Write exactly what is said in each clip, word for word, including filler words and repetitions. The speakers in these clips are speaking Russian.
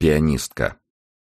Пианистка.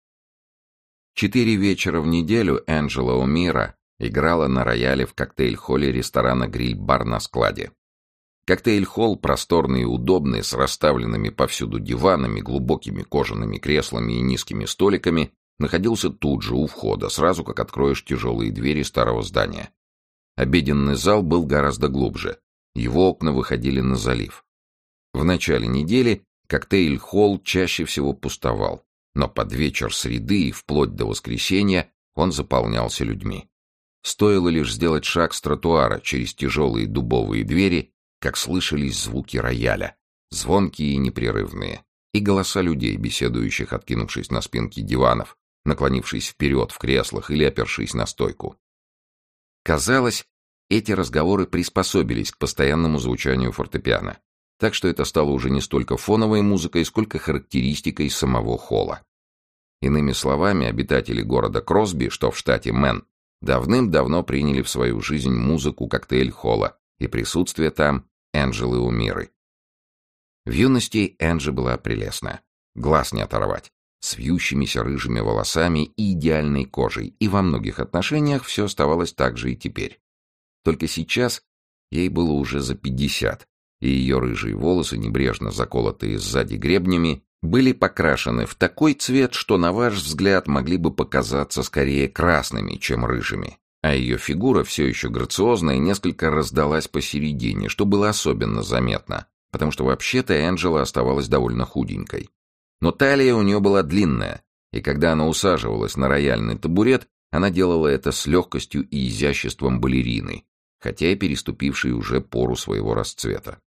Четыре вечера в неделю Энджела О'Мира играла на рояле в коктейль-холле ресторана «Гриль-бар» на складе. Коктейль-холл просторный и удобный, с расставленными повсюду диванами, глубокими кожаными креслами и низкими столиками, находился тут же у входа, сразу как откроешь тяжелые двери старого здания. Обеденный зал был гораздо глубже. Его окна выходили на залив. В начале недели коктейль-холл чаще всего пустовал, но под вечер среды и вплоть до воскресенья он заполнялся людьми. Стоило лишь сделать шаг с тротуара через тяжелые дубовые двери, как слышались звуки рояля, звонкие и непрерывные, и голоса людей, беседующих, откинувшись на спинки диванов, наклонившись вперед в креслах или опершись на стойку. Казалось, эти разговоры приспособились к постоянному звучанию фортепиано, так что это стало уже не столько фоновой музыкой, сколько характеристикой самого холла. Иными словами, обитатели города Кросби, что в штате Мэн, давным-давно приняли в свою жизнь музыку коктейль-холла и присутствие там Энджелы О'Миры. В юности Энджи была прелестна, глаз не оторвать, с вьющимися рыжими волосами и идеальной кожей, и во многих отношениях все оставалось так же и теперь. Только сейчас ей было уже за пятьдесят, и ее рыжие волосы, небрежно заколотые сзади гребнями, были покрашены в такой цвет, что, на ваш взгляд, могли бы показаться скорее красными, чем рыжими. А ее фигура, все еще грациозная, несколько раздалась посередине, что было особенно заметно, потому что вообще-то Энджела оставалась довольно худенькой. Но талия у нее была длинная, и когда она усаживалась на рояльный табурет, она делала это с легкостью и изяществом балерины, хотя и переступившей уже пору своего расцвета.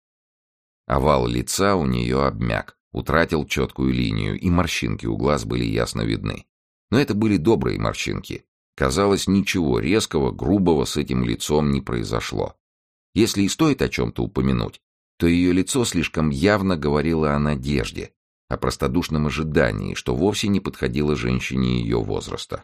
Овал лица у нее обмяк, утратил четкую линию, и морщинки у глаз были ясно видны. Но это были добрые морщинки. Казалось, ничего резкого, грубого с этим лицом не произошло. Если и стоит о чем-то упомянуть, то ее лицо слишком явно говорило о надежде, о простодушном ожидании, что вовсе не подходило женщине ее возраста.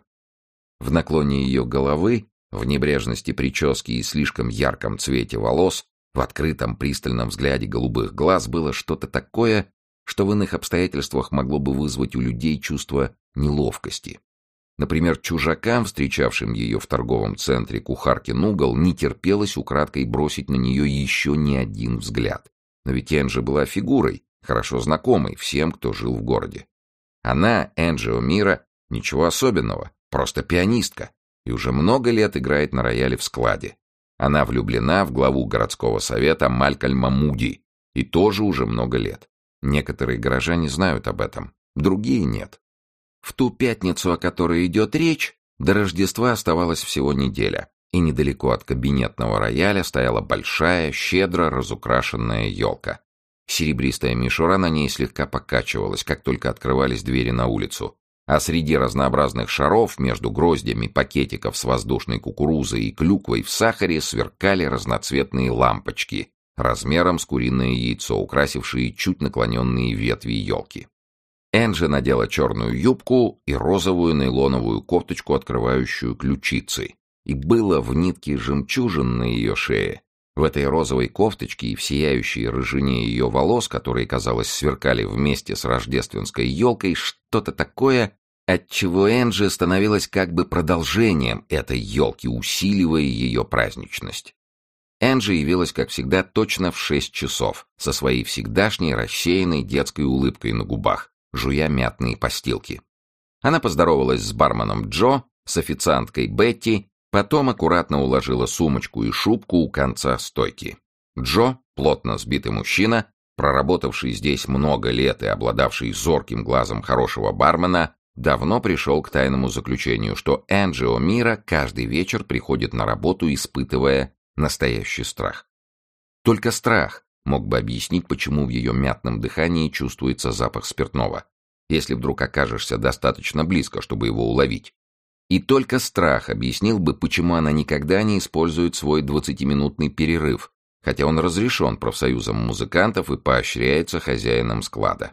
В наклоне ее головы, в небрежности прически и слишком ярком цвете волос, в открытом пристальном взгляде голубых глаз было что-то такое, что в иных обстоятельствах могло бы вызвать у людей чувство неловкости. Например, чужакам, встречавшим ее в торговом центре Кухаркин угол, не терпелось украдкой бросить на нее еще не один взгляд. Но ведь Энджи была фигурой, хорошо знакомой всем, кто жил в городе. Она, Энджи О'Мира, ничего особенного, просто пианистка, и уже много лет играет на рояле в складе. Она влюблена в главу городского совета Малькольма Муди, и тоже уже много лет. Некоторые горожане знают об этом, другие нет. В ту пятницу, о которой идет речь, до Рождества оставалась всего неделя, и недалеко от кабинетного рояля стояла большая, щедро разукрашенная елка. Серебристая мишура на ней слегка покачивалась, как только открывались двери на улицу, а среди разнообразных шаров между гроздями пакетиков с воздушной кукурузой и клюквой в сахаре сверкали разноцветные лампочки, размером с куриное яйцо, украсившие чуть наклоненные ветви елки. Энджи надела черную юбку и розовую нейлоновую кофточку, открывающую ключицы, и было в нитке жемчужин на ее шее. В этой розовой кофточке и в сияющей рыжине ее волос, которые, казалось, сверкали вместе с рождественской елкой, что-то такое, отчего Энджи становилась как бы продолжением этой елки, усиливая ее праздничность. Энджи явилась, как всегда, точно в шесть часов, со своей всегдашней рассеянной детской улыбкой на губах, жуя мятные постилки. Она поздоровалась с барменом Джо, с официанткой Бетти, потом аккуратно уложила сумочку и шубку у конца стойки. Джо, плотно сбитый мужчина, проработавший здесь много лет и обладавший зорким глазом хорошего бармена, давно пришел к тайному заключению, что Энджи О'Мира каждый вечер приходит на работу, испытывая настоящий страх. Только страх мог бы объяснить, почему в ее мятном дыхании чувствуется запах спиртного, если вдруг окажешься достаточно близко, чтобы его уловить. И только страх объяснил бы, почему она никогда не использует свой двадцатиминутный перерыв, хотя он разрешен профсоюзом музыкантов и поощряется хозяином склада.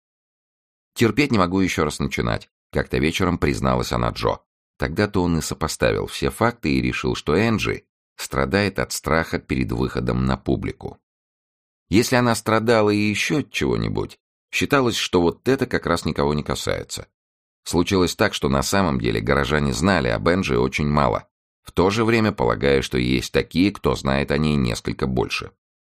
«Терпеть не могу еще раз начинать», — как-то вечером призналась она Джо. Тогда-то он и сопоставил все факты и решил, что Энджи страдает от страха перед выходом на публику. Если она страдала и еще от чего-нибудь, Считалось, что вот это как раз никого не касается. Случилось так, что на самом деле горожане знали об Энджи очень мало, в то же время полагая, что есть такие, кто знает о ней несколько больше.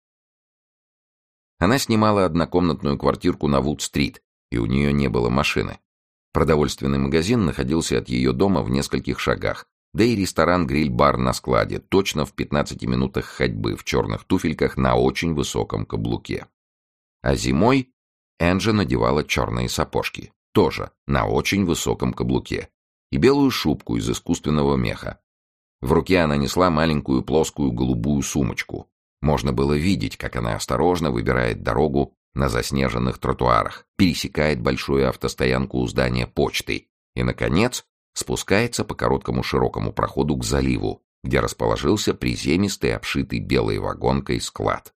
Она снимала однокомнатную квартирку на Вуд-стрит, и у нее не было машины. Продовольственный магазин находился от ее дома в нескольких шагах, да и ресторан-гриль-бар на складе, точно в пятнадцати минутах ходьбы в черных туфельках на очень высоком каблуке. А зимой Энджи надевала черные сапожки, тоже на очень высоком каблуке, и белую шубку из искусственного меха. В руке она несла маленькую плоскую голубую сумочку. Можно было видеть, как она осторожно выбирает дорогу на заснеженных тротуарах, пересекает большую автостоянку у здания почты и, наконец, спускается по короткому широкому проходу к заливу, где расположился приземистый, обшитый белой вагонкой склад.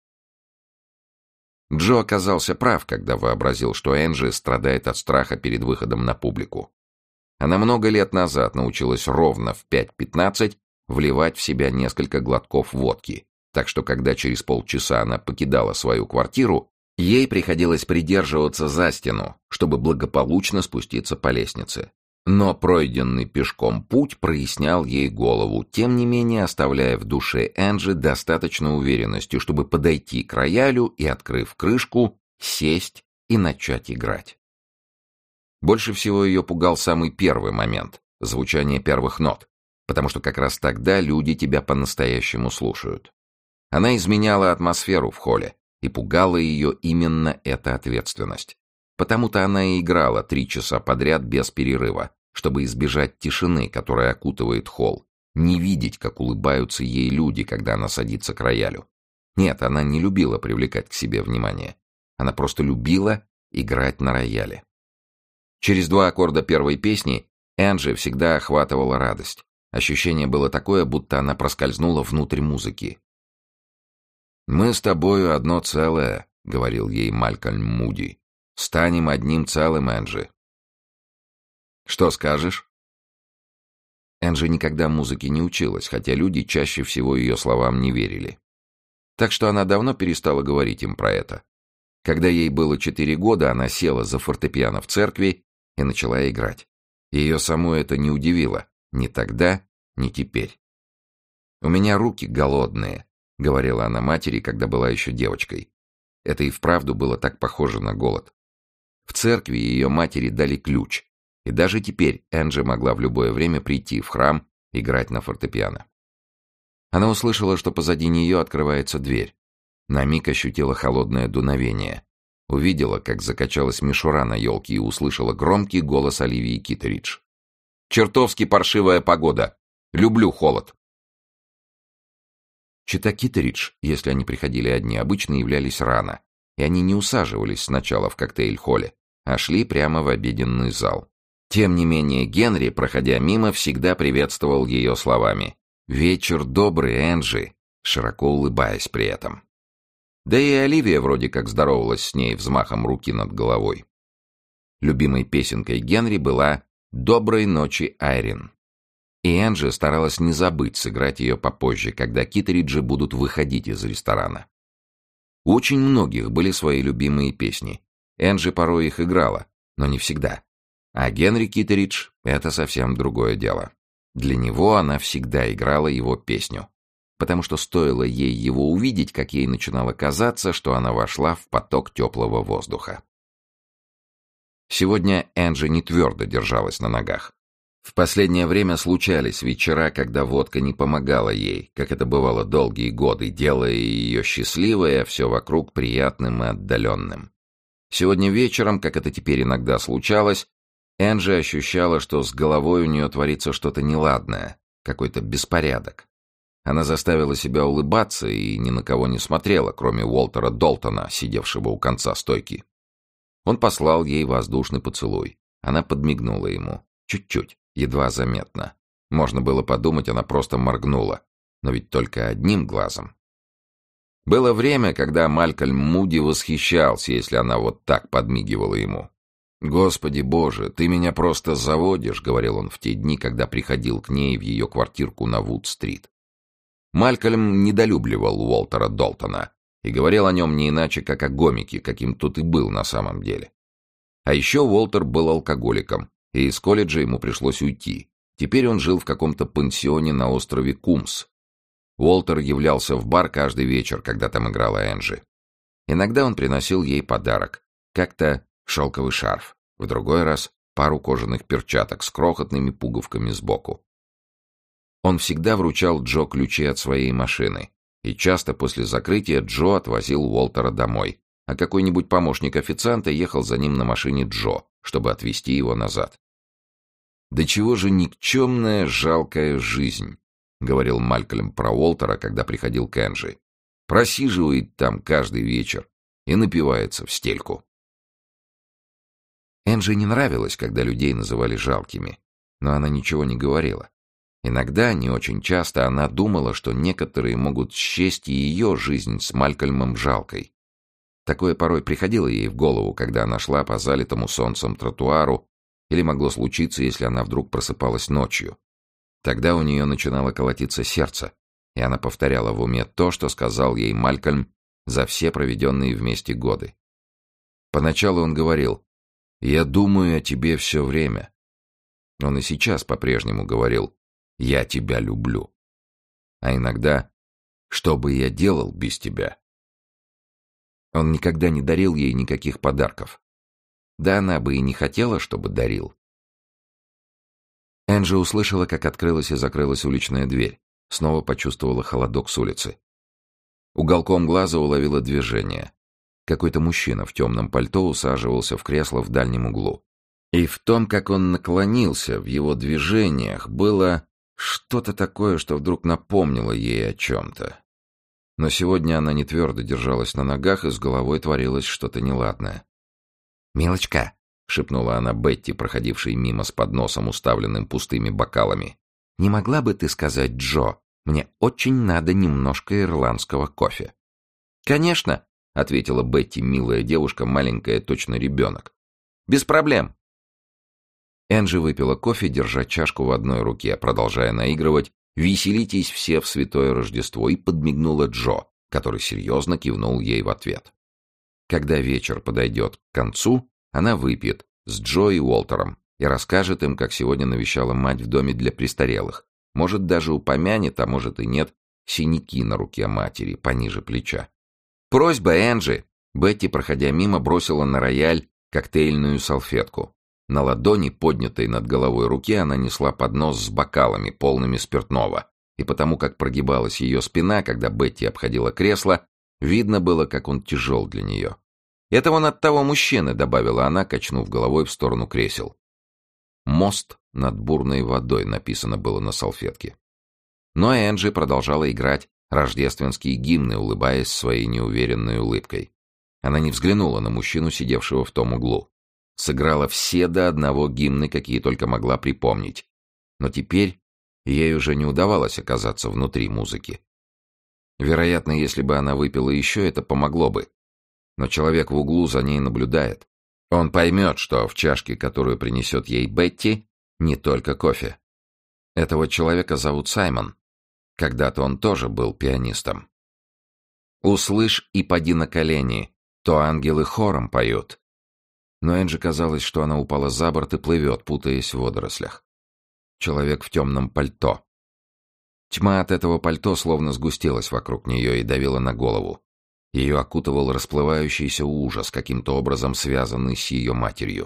Джо оказался прав, когда вообразил, что Энджи страдает от страха перед выходом на публику. Она много лет назад научилась ровно в пять пятнадцать вливать в себя несколько глотков водки, так что когда через полчаса она покидала свою квартиру, ей приходилось придерживаться за стену, чтобы благополучно спуститься по лестнице. Но пройденный пешком путь прояснял ей голову, тем не менее оставляя в душе Энджи достаточно уверенности, чтобы подойти к роялю и, открыв крышку, сесть и начать играть. Больше всего ее пугал самый первый момент — звучание первых нот, потому что как раз тогда люди тебя по-настоящему слушают. Она изменяла атмосферу в холле, и пугала ее именно эта ответственность. Потому-то она и играла три часа подряд без перерыва, чтобы избежать тишины, которая окутывает холл, не видеть, как улыбаются ей люди, когда она садится к роялю. Нет, она не любила привлекать к себе внимание. Она просто любила играть на рояле. Через два аккорда первой песни Энджи всегда охватывала радость. Ощущение было такое, будто она проскользнула внутрь музыки. «Мы с тобою одно целое», — говорил ей Малькольм Муди. «Станем одним целым, Энджи». «Что скажешь?» Энджи никогда музыке не училась, хотя люди чаще всего ее словам не верили. Так что она давно перестала говорить им про это. Когда ей было четыре года, она села за фортепиано в церкви и начала играть. Ее саму это не удивило, ни тогда, ни теперь. «У меня руки голодные», — говорила она матери, когда была еще девочкой. Это и вправду было так похоже на голод. В церкви ее матери дали ключ, и даже теперь Энджи могла в любое время прийти в храм и играть на фортепиано. Она услышала, что позади нее открывается дверь. На миг ощутила холодное дуновение. Увидела, как закачалась мишура на елке, и услышала громкий голос Оливии Китеридж. «Чертовски паршивая погода! Люблю холод!» Чета Китеридж, если они приходили одни, обычно являлись рано, и они не усаживались сначала в коктейль-холле, а шли прямо в обеденный зал. Тем не менее, Генри, проходя мимо, всегда приветствовал ее словами «Вечер добрый, Энджи», широко улыбаясь при этом. Да и Оливия вроде как здоровалась с ней взмахом руки над головой. Любимой песенкой Генри была «Доброй ночи, Айрин». И Энджи старалась не забыть сыграть ее попозже, когда Китериджи будут выходить из ресторана. У очень многих были свои любимые песни. Энджи порой их играла, но не всегда. А Генри Китеридж — это совсем другое дело. Для него она всегда играла его песню, потому что стоило ей его увидеть, как ей начинало казаться, что она вошла в поток теплого воздуха. Сегодня Энджи не твердо держалась на ногах. В последнее время случались вечера, когда водка не помогала ей, как это бывало долгие годы, делая ее счастливой, а все вокруг приятным и отдаленным. Сегодня вечером, как это теперь иногда случалось, Энджи ощущала, что с головой у нее творится что-то неладное, какой-то беспорядок. Она заставила себя улыбаться и ни на кого не смотрела, кроме Уолтера Долтона, сидевшего у конца стойки. Он послал ей воздушный поцелуй. Она подмигнула ему. Чуть-чуть, едва заметно. Можно было подумать, она просто моргнула. Но ведь только одним глазом. Было время, когда Малькольм Муди восхищался, если она вот так подмигивала ему. «Господи Боже, ты меня просто заводишь», — говорил он в те дни, когда приходил к ней в ее квартирку на Вуд-стрит. Малькольм недолюбливал Уолтера Долтона и говорил о нем не иначе, как о гомике, каким тот и был на самом деле. А еще Уолтер был алкоголиком, и из колледжа ему пришлось уйти. Теперь он жил в каком-то пансионе на острове Кумс. Уолтер являлся в бар каждый вечер, когда там играла Энджи. Иногда он приносил ей подарок. Как-то шелковый шарф, в другой раз пару кожаных перчаток с крохотными пуговками сбоку. Он всегда вручал Джо ключи от своей машины, и часто после закрытия Джо отвозил Уолтера домой, а какой-нибудь помощник официанта ехал за ним на машине Джо, чтобы отвезти его назад. «Да чего же никчемная, жалкая жизнь», — говорил Малькольм про Уолтера, когда приходил к Энджи. «Просиживает там каждый вечер и напивается в стельку». Энджи не нравилось, когда людей называли жалкими, но она ничего не говорила. Иногда, не очень часто, она думала, что некоторые могут счесть и ее жизнь с Малькольмом жалкой. Такое порой приходило ей в голову, когда она шла по залитому солнцем тротуару, или могло случиться, если она вдруг просыпалась ночью. Тогда у нее начинало колотиться сердце, и она повторяла в уме то, что сказал ей Малькольм за все проведенные вместе годы. Поначалу он говорил: «Я думаю о тебе все время». Он и сейчас по-прежнему говорил: «Я тебя люблю». А иногда: «Что бы я делал без тебя?» Он никогда не дарил ей никаких подарков. Да она бы и не хотела, чтобы дарил. Энджи услышала, как открылась и закрылась уличная дверь. Снова почувствовала холодок с улицы. Уголком глаза уловила движение. Какой-то мужчина в темном пальто усаживался в кресло в дальнем углу. И в том, как он наклонился, в его движениях, было что-то такое, что вдруг напомнило ей о чем-то. Но сегодня она не твердо держалась на ногах, и с головой творилось что-то неладное. «Милочка», — шепнула она Бетти, проходившей мимо с подносом, уставленным пустыми бокалами, — «не могла бы ты сказать Джо, мне очень надо немножко ирландского кофе?» «Конечно», — ответила Бетти, милая девушка, маленькая, точно ребенок. «Без проблем». Энджи выпила кофе, держа чашку в одной руке, продолжая наигрывать «Веселитесь все в святое Рождество», и подмигнула Джо, который серьезно кивнул ей в ответ. Когда вечер подойдет к концу, она выпьет с Джо и Уолтером и расскажет им, как сегодня навещала мать в доме для престарелых. Может, даже упомянет, а может и нет, синяки на руке матери, пониже плеча. «Просьба, Энджи!» Бетти, проходя мимо, бросила на рояль коктейльную салфетку. На ладони, поднятой над головой руки, она несла поднос с бокалами, полными спиртного, и потому как прогибалась ее спина, когда Бетти обходила кресло, видно было, как он тяжел для нее. «Это вон от того мужчины», — добавила она, качнув головой в сторону кресел. «Мост над бурной водой» написано было на салфетке. Но Энджи продолжала играть рождественские гимны, улыбаясь своей неуверенной улыбкой. Она не взглянула на мужчину, сидевшего в том углу. Сыграла все до одного гимны, какие только могла припомнить. Но теперь ей уже не удавалось оказаться внутри музыки. Вероятно, если бы она выпила еще, это помогло бы. Но человек в углу за ней наблюдает. Он поймет, что в чашке, которую принесет ей Бетти, не только кофе. Этого человека зовут Саймон. Когда-то он тоже был пианистом. «Услышь и поди на колени, то ангелы хором поют». Но Энджи казалось, что она упала за борт и плывет, путаясь в водорослях. Человек в темном пальто. Тьма от этого пальто словно сгустилась вокруг нее и давила на голову. Ее окутывал расплывающийся ужас, каким-то образом связанный с ее матерью.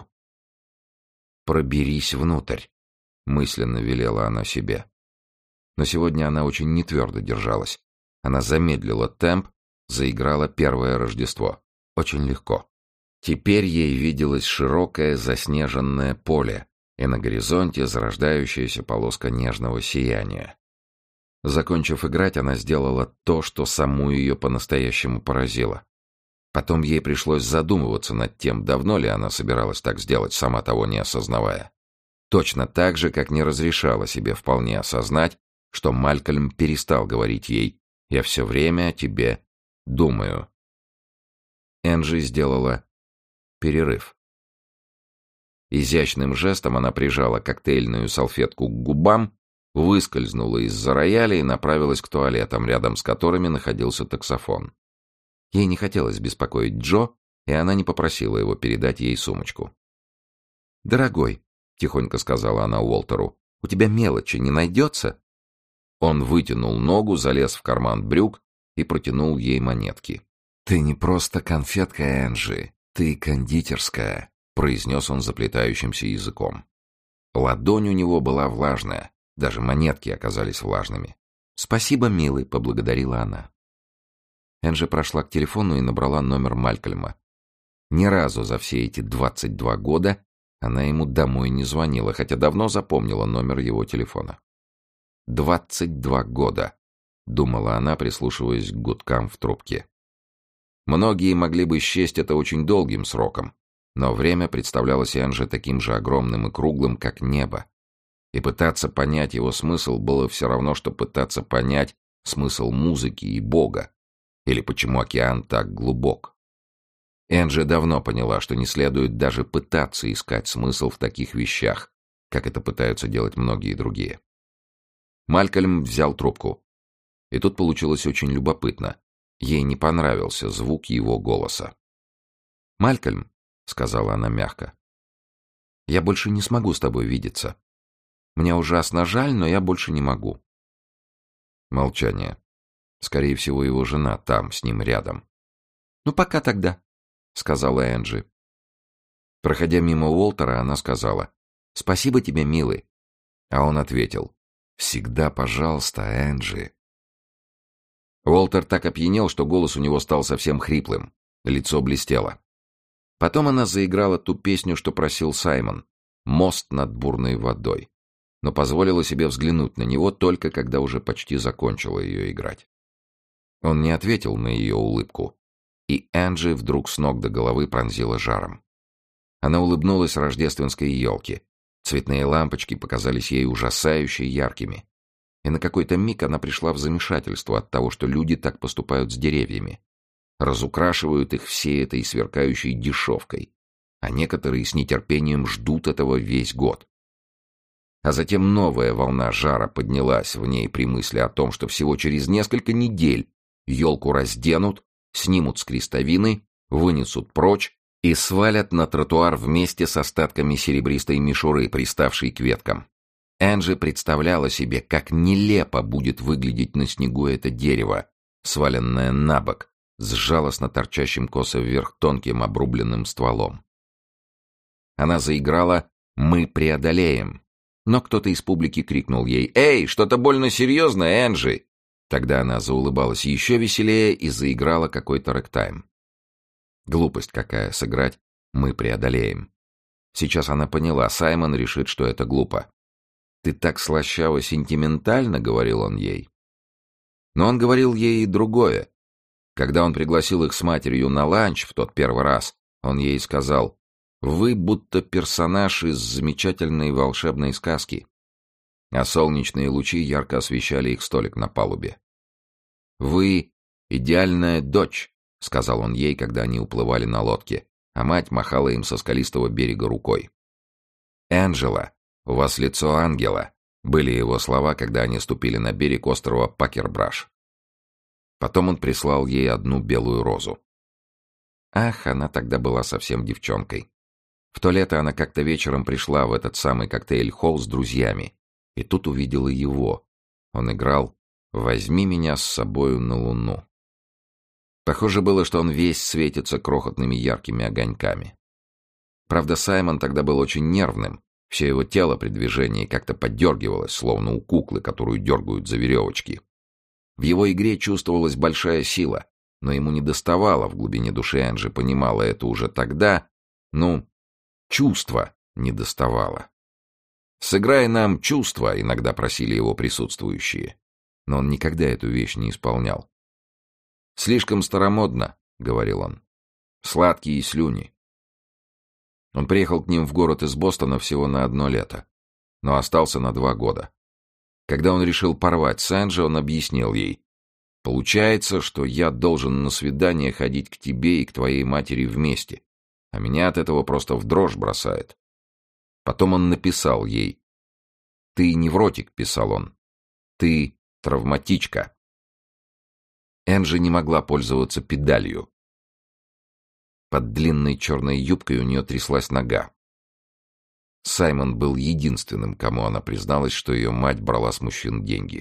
«Проберись внутрь», — мысленно велела она себе. Но сегодня она очень нетвердо держалась. Она замедлила темп, заиграла первое Рождество. Очень легко. Теперь ей виделось широкое заснеженное поле, и на горизонте зарождающаяся полоска нежного сияния. Закончив играть, она сделала то, что саму ее по-настоящему поразило. Потом ей пришлось задумываться над тем, давно ли она собиралась так сделать, сама того не осознавая. Точно так же, как не разрешала себе вполне осознать, что Малькольм перестал говорить ей «Я все время о тебе думаю». Энджи сделала перерыв. Изящным жестом она прижала коктейльную салфетку к губам, выскользнула из-за рояля и направилась к туалетам, рядом с которыми находился таксофон. Ей не хотелось беспокоить Джо, и она не попросила его передать ей сумочку. «Дорогой», — тихонько сказала она Уолтеру, — «у тебя мелочи не найдется?» Он вытянул ногу, залез в карман брюк и протянул ей монетки. «Ты не просто конфетка, Энджи, ты кондитерская», — произнес он заплетающимся языком. Ладонь у него была влажная, даже монетки оказались влажными. «Спасибо, милый», — поблагодарила она. Энджи прошла к телефону и набрала номер Малькольма. Ни разу за все эти двадцать два года она ему домой не звонила, хотя давно запомнила номер его телефона. «Двадцать два года», — думала она, прислушиваясь к гудкам в трубке. Многие могли бы счесть это очень долгим сроком, но время представлялось Энджи таким же огромным и круглым, как небо. И пытаться понять его смысл было все равно, что пытаться понять смысл музыки и Бога, или почему океан так глубок. Энджи давно поняла, что не следует даже пытаться искать смысл в таких вещах, как это пытаются делать многие другие. Малькольм взял трубку. И тут получилось очень любопытно. Ей не понравился звук его голоса. «Малькольм», — сказала она мягко, — «я больше не смогу с тобой видеться. Мне ужасно жаль, но я больше не могу». Молчание. Скорее всего, его жена там, с ним рядом. «Ну, пока тогда», — сказала Энджи. Проходя мимо Уолтера, она сказала: «Спасибо тебе, милый». А он ответил: «Всегда пожалуйста, Энджи». Уолтер так опьянел, что голос у него стал совсем хриплым. Лицо блестело. Потом она заиграла ту песню, что просил Саймон — «Мост над бурной водой», но позволила себе взглянуть на него только когда уже почти закончила ее играть. Он не ответил на ее улыбку, и Энджи вдруг с ног до головы пронзила жаром. Она улыбнулась рождественской елке. Цветные лампочки показались ей ужасающе яркими. И на какой-то миг она пришла в замешательство от того, что люди так поступают с деревьями. Разукрашивают их всей этой сверкающей дешевкой, а некоторые с нетерпением ждут этого весь год. А затем новая волна жара поднялась в ней при мысли о том, что всего через несколько недель елку разденут, снимут с крестовины, вынесут прочь и свалят на тротуар вместе с остатками серебристой мишуры, приставшей к веткам. Энджи представляла себе, как нелепо будет выглядеть на снегу это дерево, сваленное на бок, с жалостно торчащим косо вверх тонким обрубленным стволом. Она заиграла «Мы преодолеем», но кто-то из публики крикнул ей: «Эй, что-то больно серьезное, Энджи!» Тогда она заулыбалась еще веселее и заиграла какой-то рэктайм. Глупость какая — сыграть «Мы преодолеем». Сейчас она поняла, Саймон решит, что это глупо. «Ты так слащаво-сентиментально», — говорил он ей. Но он говорил ей и другое. Когда он пригласил их с матерью на ланч в тот первый раз, он ей сказал: «Вы будто персонаж из замечательной волшебной сказки». А солнечные лучи ярко освещали их столик на палубе. «Вы идеальная дочь», — сказал он ей, когда они уплывали на лодке, а мать махала им со скалистого берега рукой. «Энджела, у вас лицо ангела», — были его слова, когда они ступили на берег острова Пакербраш. Потом он прислал ей одну белую розу. Ах, она тогда была совсем девчонкой. В то лето она как-то вечером пришла в этот самый коктейль-холл с друзьями, и тут увидела его. Он играл «Возьми меня с собою на луну». Похоже было, что он весь светится крохотными яркими огоньками. Правда, Саймон тогда был очень нервным. Все его тело при движении как-то поддергивалось, словно у куклы, которую дергают за веревочки. В его игре чувствовалась большая сила, но ему недоставало, в глубине души Энджи понимала это уже тогда, ну, чувства недоставало. «Сыграй нам чувства», — иногда просили его присутствующие. Но он никогда эту вещь не исполнял. «Слишком старомодно», — говорил он. «Сладкие слюни». Он приехал к ним в город из Бостона всего на одно лето, но остался на два года. Когда он решил порвать с Энджи, он объяснил ей: «Получается, что я должен на свидание ходить к тебе и к твоей матери вместе, а меня от этого просто в дрожь бросает». Потом он написал ей: «Ты невротик», — писал он, — «ты травматичка». Энджи не могла пользоваться педалью. Под длинной черной юбкой у нее тряслась нога. Саймон был единственным, кому она призналась, что ее мать брала с мужчин деньги.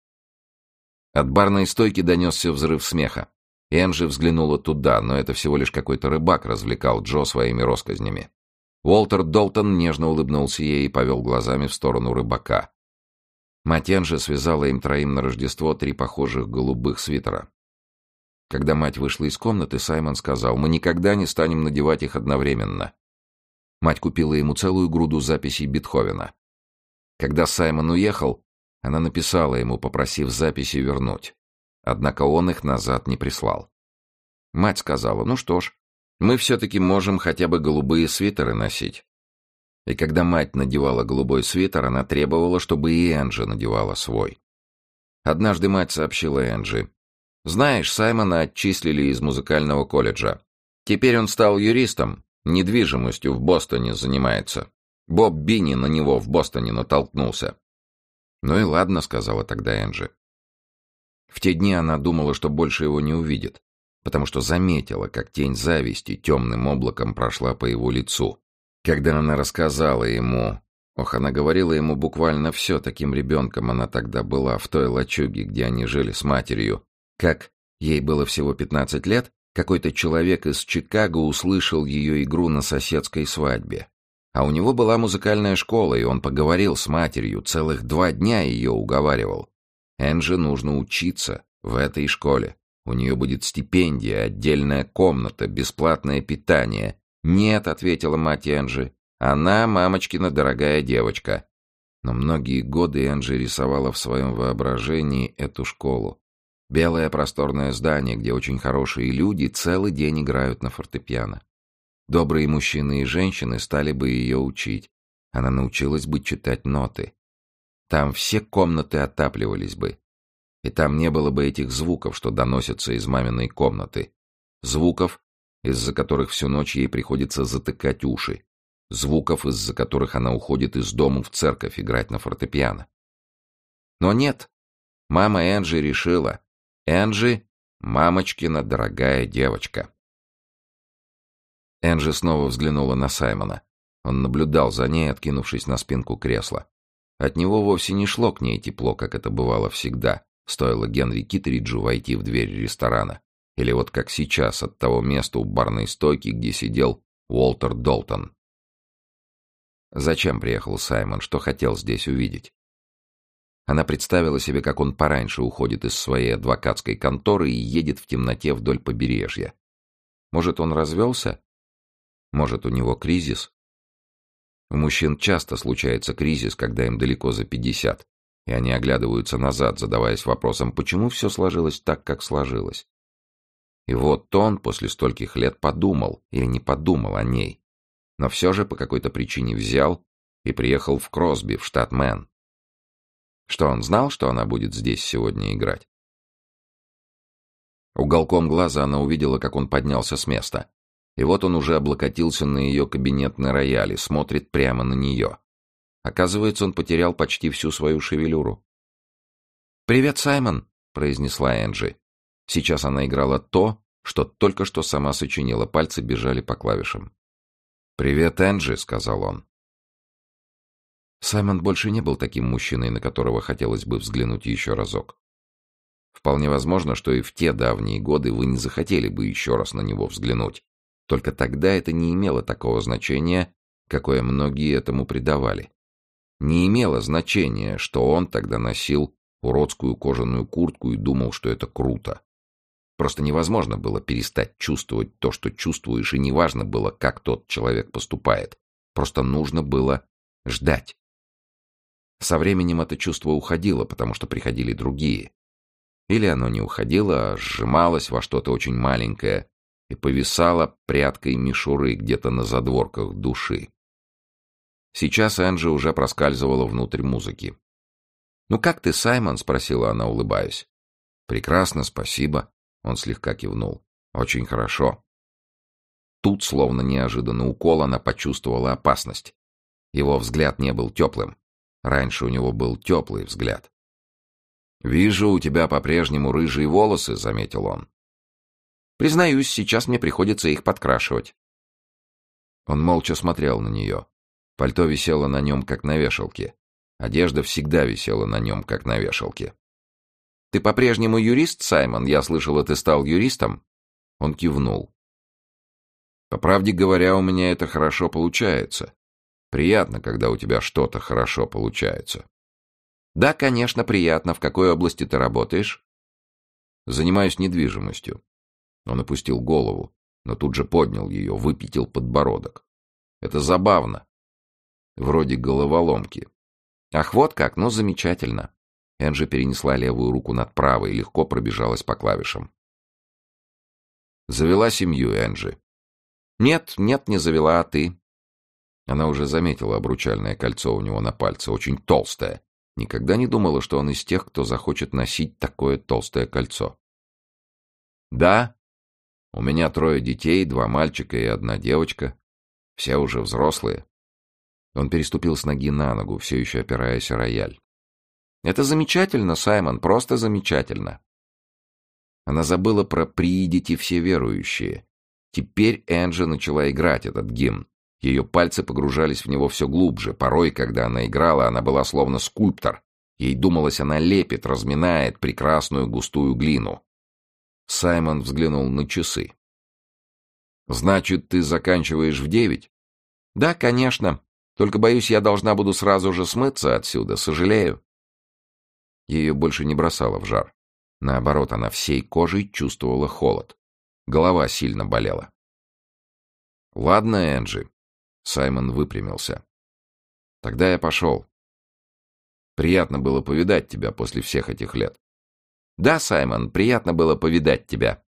От барной стойки донесся взрыв смеха. Энджи взглянула туда, но это всего лишь какой-то рыбак развлекал Джо своими россказнями. Уолтер Долтон нежно улыбнулся ей и повел глазами в сторону рыбака. Мать Энджи связала им троим на Рождество три похожих голубых свитера. Когда мать вышла из комнаты, Саймон сказал: «Мы никогда не станем надевать их одновременно». Мать купила ему целую груду записей Бетховена. Когда Саймон уехал, она написала ему, попросив записи вернуть. Однако он их назад не прислал. Мать сказала: «Ну что ж, мы все-таки можем хотя бы голубые свитеры носить». И когда мать надевала голубой свитер, она требовала, чтобы и Энджи надевала свой. Однажды мать сообщила Энджи: «Знаешь, Саймона отчислили из музыкального колледжа. Теперь он стал юристом, недвижимостью в Бостоне занимается. Боб Бинни на него в Бостоне натолкнулся». «Ну и ладно», — сказала тогда Энджи. В те дни она думала, что больше его не увидит, потому что заметила, как тень зависти темным облаком прошла по его лицу. Когда она рассказала ему... Ох, она говорила ему буквально все, таким ребенком она тогда была, в той лачуге, где они жили с матерью. Как ей было всего пятнадцать лет, какой-то человек из Чикаго услышал ее игру на соседской свадьбе. А у него была музыкальная школа, и он поговорил с матерью, целых два дня ее уговаривал. Энджи нужно учиться в этой школе. У нее будет стипендия, отдельная комната, бесплатное питание. «Нет», — ответила мать Энджи, — «она, мамочкина дорогая девочка». Но многие годы Энджи рисовала в своем воображении эту школу. Белое просторное здание, где очень хорошие люди целый день играют на фортепиано. Добрые мужчины и женщины стали бы ее учить. Она научилась бы читать ноты. Там все комнаты отапливались бы. И там не было бы этих звуков, что доносятся из маминой комнаты. Звуков, из-за которых всю ночь ей приходится затыкать уши. Звуков, из-за которых она уходит из дому в церковь играть на фортепиано. Но нет. Мама Энджи решила. Энджи — мамочкина дорогая девочка. Энджи снова взглянула на Саймона. Он наблюдал за ней, откинувшись на спинку кресла. От него вовсе не шло к ней тепло, как это бывало всегда, стоило Генри Китриджу войти в дверь ресторана. Или вот как сейчас от того места у барной стойки, где сидел Уолтер Долтон. Зачем приехал Саймон? Что хотел здесь увидеть? Она представила себе, как он пораньше уходит из своей адвокатской конторы и едет в темноте вдоль побережья. Может, он развелся? Может, у него кризис? У мужчин часто случается кризис, когда им далеко за пятьдесят, и они оглядываются назад, задаваясь вопросом, почему все сложилось так, как сложилось. И вот он после стольких лет подумал, или не подумал о ней, но все же по какой-то причине взял и приехал в Кросби, в штат Мэн. Что, он знал, что она будет здесь сегодня играть? Уголком глаза она увидела, как он поднялся с места. И вот он уже облокотился на ее кабинетный рояль и смотрит прямо на нее. Оказывается, он потерял почти всю свою шевелюру. «Привет, Саймон», — произнесла Энджи. Сейчас она играла то, что только что сама сочинила, пальцы бежали по клавишам. «Привет, Энджи», — сказал он. Саймон больше не был таким мужчиной, на которого хотелось бы взглянуть еще разок. Вполне возможно, что и в те давние годы вы не захотели бы еще раз на него взглянуть. Только тогда это не имело такого значения, какое многие этому придавали. Не имело значения, что он тогда носил уродскую кожаную куртку и думал, что это круто. Просто невозможно было перестать чувствовать то, что чувствуешь, и неважно было, как тот человек поступает. Просто нужно было ждать. Со временем это чувство уходило, потому что приходили другие. Или оно не уходило, а сжималось во что-то очень маленькое и повисало прядкой мишуры где-то на задворках души. Сейчас Энджи уже проскальзывала внутрь музыки. «Ну как ты, Саймон?» — спросила она, улыбаясь. «Прекрасно, спасибо», — он слегка кивнул. «Очень хорошо». Тут, словно неожиданно укол, она почувствовала опасность. Его взгляд не был теплым. Раньше у него был теплый взгляд. «Вижу, у тебя по-прежнему рыжие волосы», — заметил он. «Признаюсь, сейчас мне приходится их подкрашивать». Он молча смотрел на нее. Пальто висело на нем, как на вешалке. Одежда всегда висела на нем, как на вешалке. «Ты по-прежнему юрист, Саймон? Я слышала, ты стал юристом?» Он кивнул. «По правде говоря, у меня это хорошо получается. Приятно, когда у тебя что-то хорошо получается». «Да, конечно, приятно. В какой области ты работаешь?» «Занимаюсь недвижимостью». Он опустил голову, но тут же поднял ее, выпятил подбородок. «Это забавно. Вроде головоломки». «Ах, вот как, ну замечательно». Энджи перенесла левую руку над правой и легко пробежалась по клавишам. «Завела семью, Энджи?» «Нет, нет, не завела, а ты?» Она уже заметила обручальное кольцо у него на пальце, очень толстое. Никогда не думала, что он из тех, кто захочет носить такое толстое кольцо. «Да, у меня трое детей, два мальчика и одна девочка. Все уже взрослые». Он переступил с ноги на ногу, все еще опираясь о рояль. «Это замечательно, Саймон, просто замечательно». Она забыла про «приидите все верующие». Теперь Энджи начала играть этот гимн. Ее пальцы погружались в него все глубже. Порой, когда она играла, она была словно скульптор. Ей думалось, она лепит, разминает прекрасную густую глину. Саймон взглянул на часы. «Значит, ты заканчиваешь в девять?» «Да, конечно. Только, боюсь, я должна буду сразу же смыться отсюда. Сожалею». Ее больше не бросало в жар. Наоборот, она всей кожей чувствовала холод. Голова сильно болела. «Ладно, Энджи». Саймон выпрямился. «Тогда я пошел. Приятно было повидать тебя после всех этих лет». «Да, Саймон, приятно было повидать тебя».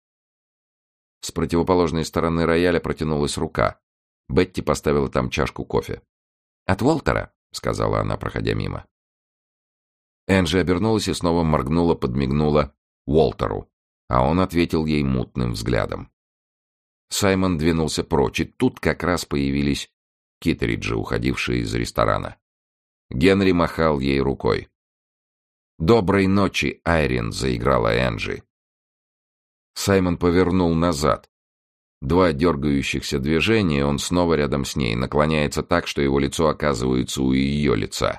С противоположной стороны рояля протянулась рука. Бетти поставила там чашку кофе. «От Уолтера», — сказала она, проходя мимо. Энджи обернулась и снова моргнула, подмигнула Уолтеру, а он ответил ей мутным взглядом. Саймон двинулся прочь, и тут как раз появились Киттериджи, уходившие из ресторана. Генри махал ей рукой. «Доброй ночи, Айрин», — заиграла Энджи. Саймон повернул назад. Два дергающихся движения, он снова рядом с ней, наклоняется так, что его лицо оказывается у ее лица.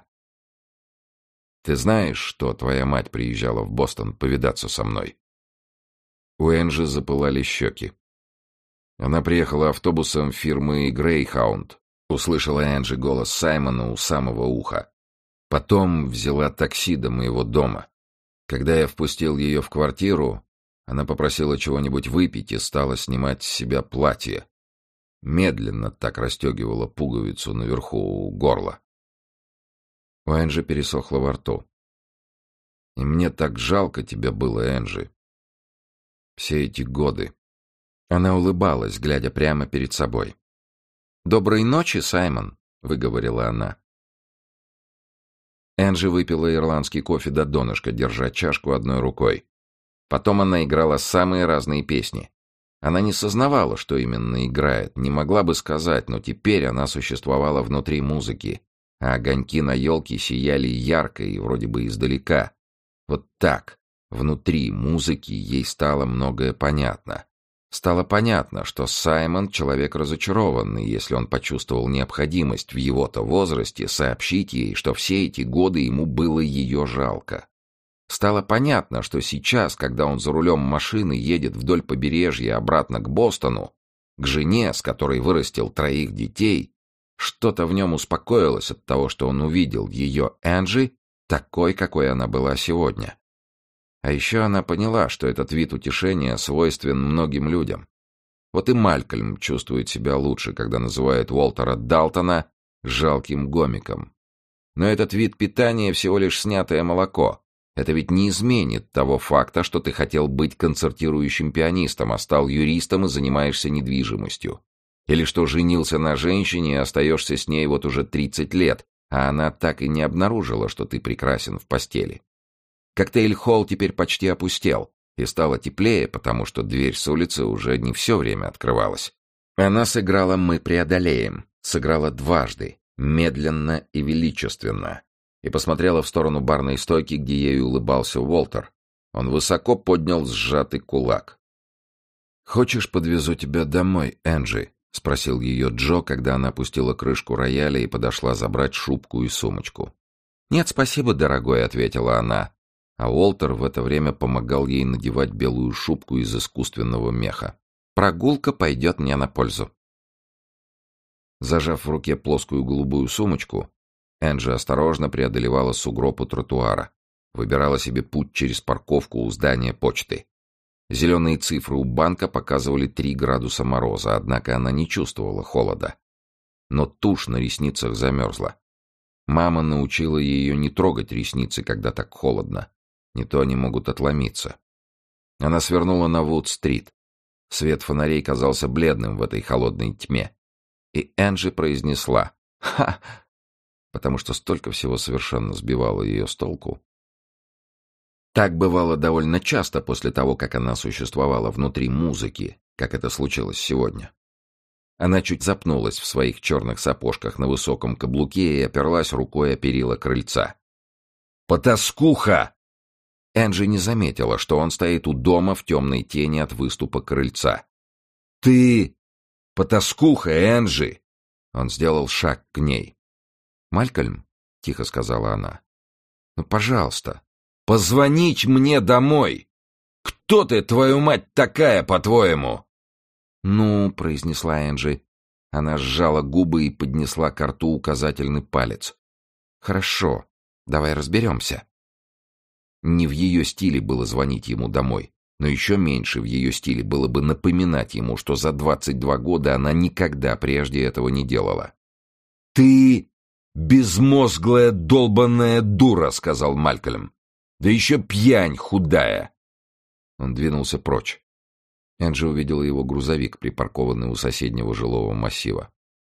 «Ты знаешь, что твоя мать приезжала в Бостон повидаться со мной?» У Энджи запылали щеки. «Она приехала автобусом фирмы «Грейхаунд», — услышала Энджи голос Саймона у самого уха. «Потом взяла такси до моего дома. Когда я впустил ее в квартиру, она попросила чего-нибудь выпить и стала снимать с себя платье. Медленно так расстегивала пуговицу наверху у горла». У Энджи пересохло во рту. «И мне так жалко тебя было, Энджи. Все эти годы». Она улыбалась, глядя прямо перед собой. «Доброй ночи, Саймон», — выговорила она. Энджи выпила ирландский кофе до донышка, держа чашку одной рукой. Потом она играла самые разные песни. Она не сознавала, что именно играет, не могла бы сказать, но теперь она существовала внутри музыки, а огоньки на елке сияли ярко и вроде бы издалека. Вот так, внутри музыки, ей стало многое понятно. Стало понятно, что Саймон — человек разочарованный, если он почувствовал необходимость в его-то возрасте сообщить ей, что все эти годы ему было ее жалко. Стало понятно, что сейчас, когда он за рулем машины едет вдоль побережья обратно к Бостону, к жене, с которой вырастил троих детей, что-то в нем успокоилось от того, что он увидел ее Энджи такой, какой она была сегодня. А еще она поняла, что этот вид утешения свойствен многим людям. Вот и Малькольм чувствует себя лучше, когда называет Уолтера Далтона жалким гомиком. Но этот вид питания всего лишь снятое молоко. Это ведь не изменит того факта, что ты хотел быть концертирующим пианистом, а стал юристом и занимаешься недвижимостью. Или что женился на женщине и остаешься с ней вот уже тридцать лет, а она так и не обнаружила, что ты прекрасен в постели. Коктейль-холл теперь почти опустел, и стало теплее, потому что дверь с улицы уже не все время открывалась. Она сыграла «Мы преодолеем», сыграла дважды, медленно и величественно. и посмотрела в сторону барной стойки, где ей улыбался Уолтер. Он высоко поднял сжатый кулак. «Хочешь, подвезу тебя домой, Энджи?» — спросил ее Джо, когда она опустила крышку рояля и подошла забрать шубку и сумочку. «Нет, спасибо, дорогой», — ответила она. А Уолтер в это время помогал ей надевать белую шубку из искусственного меха. «Прогулка пойдет мне на пользу». Зажав в руке плоскую голубую сумочку, Энджи осторожно преодолевала сугроб у тротуара, выбирала себе путь через парковку у здания почты. Зеленые цифры у банка показывали три градуса мороза, однако она не чувствовала холода. Но тушь на ресницах замерзла. Мама научила ее не трогать ресницы, когда так холодно. Не то они могут отломиться. Она свернула на Вуд-стрит. Свет фонарей казался бледным в этой холодной тьме. И Энджи произнесла «Ха!», потому что столько всего совершенно сбивало ее с толку. Так бывало довольно часто после того, как она существовала внутри музыки, как это случилось сегодня. Она чуть запнулась в своих черных сапожках на высоком каблуке и оперлась рукой о перила крыльца. «Потаскуха!» Энджи не заметила, что он стоит у дома в темной тени от выступа крыльца. «Ты потаскуха, Энджи!» Он сделал шаг к ней. «Малькольм?» — тихо сказала она. «Ну, пожалуйста, позвонить мне домой! Кто ты, твою мать, такая, по-твоему?» «Ну», — произнесла Энджи. Она сжала губы и поднесла к рту указательный палец. «Хорошо, давай разберемся». Не в ее стиле было звонить ему домой, но еще меньше в ее стиле было бы напоминать ему, что за двадцать два года она никогда прежде этого не делала. «Ты безмозглая долбаная дура», — сказал Малькольм. «Да еще пьянь худая». Он двинулся прочь. Энджи увидела его грузовик, припаркованный у соседнего жилого массива.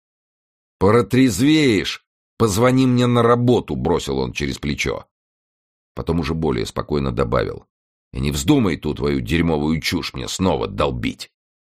«Протрезвеешь! Позвони мне на работу!» — бросил он через плечо. Потом уже более спокойно добавил. «И не вздумай ту твою дерьмовую чушь мне снова долбить!»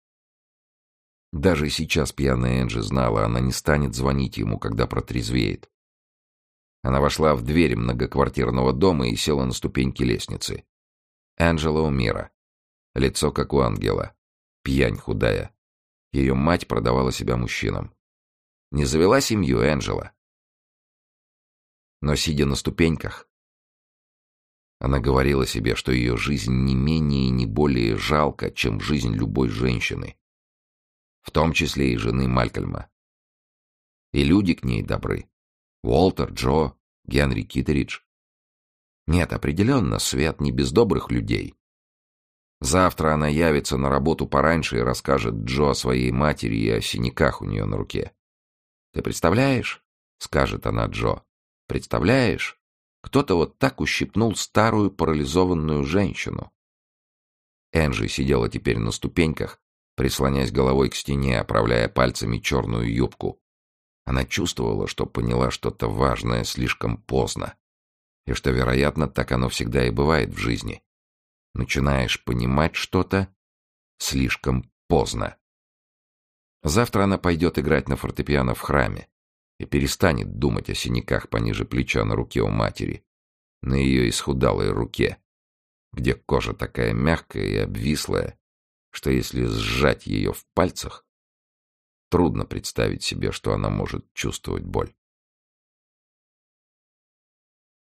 Даже сейчас пьяная Энджи знала, она не станет звонить ему, когда протрезвеет. Она вошла в дверь многоквартирного дома и села на ступеньки лестницы. Энджела О'Мира. Лицо как у ангела. Пьянь худая. Ее мать продавала себя мужчинам. Не завела семью Энджела. Но, сидя на ступеньках, она говорила себе, что ее жизнь не менее и не более жалка, чем жизнь любой женщины. В том числе и жены Малькольма. И люди к ней добры. Уолтер, Джо, Генри Киттеридж. Нет, определенно, свет не без добрых людей. Завтра она явится на работу пораньше и расскажет Джо о своей матери и о синяках у нее на руке. «Ты представляешь?» — скажет она Джо. «Представляешь? Кто-то вот так ущипнул старую парализованную женщину». Энджи сидела теперь на ступеньках, прислонясь головой к стене, оправляя пальцами черную юбку. Она чувствовала, что поняла что-то важное слишком поздно, и что, вероятно, так оно всегда и бывает в жизни. Начинаешь понимать что-то слишком поздно. Завтра она пойдет играть на фортепиано в храме и перестанет думать о синяках пониже плеча на руке у матери, на ее исхудалой руке, где кожа такая мягкая и обвислая, что если сжать ее в пальцах, трудно представить себе, что она может чувствовать боль.